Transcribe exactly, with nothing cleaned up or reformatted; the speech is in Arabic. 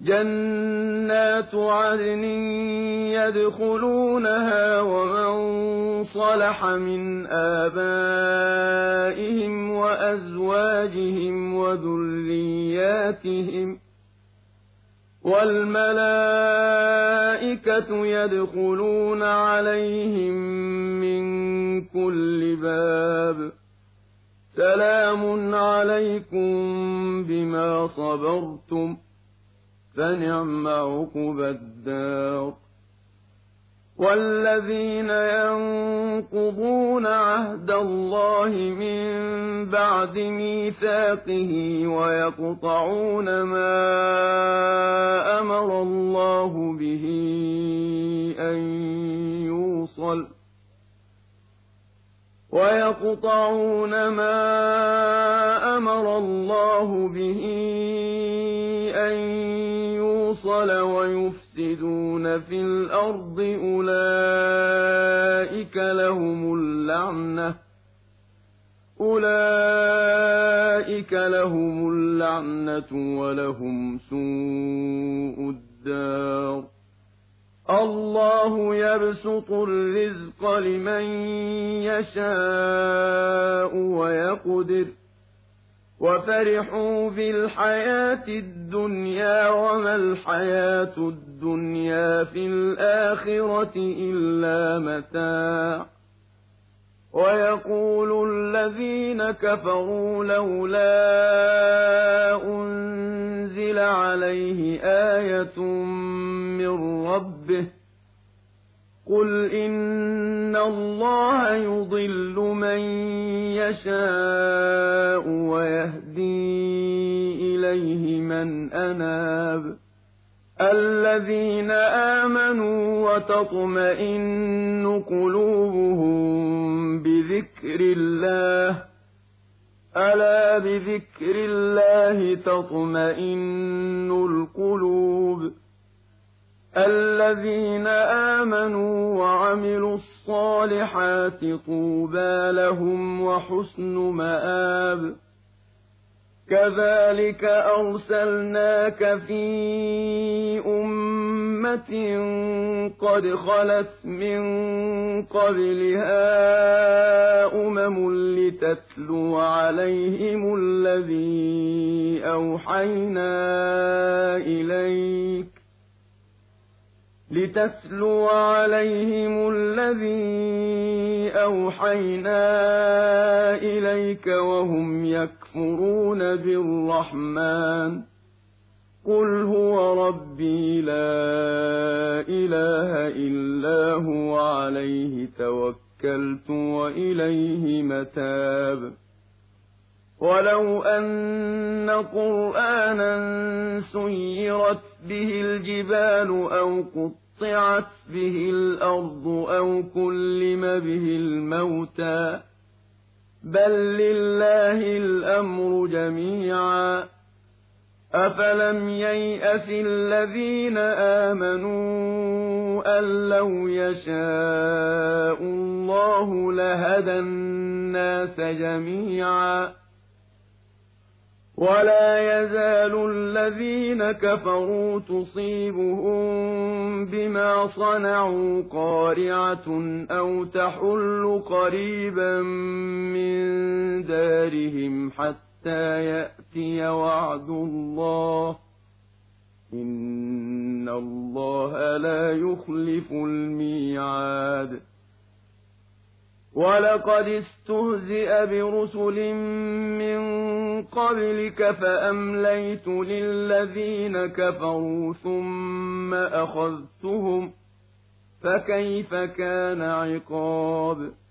جنات عدن يدخلونها ومن صلح من آبائهم وأزواجهم وذرياتهم والملائكة يدخلون عليهم من كل باب سلام عليكم بما صبرتم فنعم عقبى الدار. والذين ينقضون عهد الله من بعد ميثاقه ويقطعون ما أمر الله به أن يوصل ويقطعون ما أمر الله به أن يوصل ويفسدون في الأرض أولئك لهم اللعنة أولئك لهم اللعنة ولهم سوء الدار. الله يبسط الرزق لمن يشاء ويقدر وفرحوا بالحياة الدنيا وما الحياة الدنيا في الآخرة إلا متاع. ويقول الذين كفروا لولا أنزل عليه آية من ربه قل إن الله يضل من يشاء ويهدي إليه من أناب. الذين آمنوا وتطمئن قلوبهم بذكر الله ألا بذكر الله تطمئن القلوب. الذين آمنوا وعملوا الصالحات طوبى لهم وحسن مآب. كذلك أرسلناك في أمة قد خلت من قبلها أمم لتتلو عليهم الذي أوحينا إليك لتتلو عليهم الذي أوحينا إليك وهم يكفرون بالرحمن قل هو ربي لا إله إلا هو عليه توكلت وإليه متاب. ولو أن قرآنا سيرت به الجبال أو قطعت به الأرض أو كلم به الموتى بل لله الأمر جميعا أفلم ييأس الذين آمنوا أن لو يشاء الله لهدى الناس جميعا ولا يزال الذين كفروا تصيبهم بما صنعوا قارعة أو تحل قريبا من دارهم حتى يأتي وعد الله إن الله لا يخلف الميعاد. ولقد استهزئ برسل من قبلك فأمليت للذين كفروا ثم أخذتهم فكيف كان عقاب.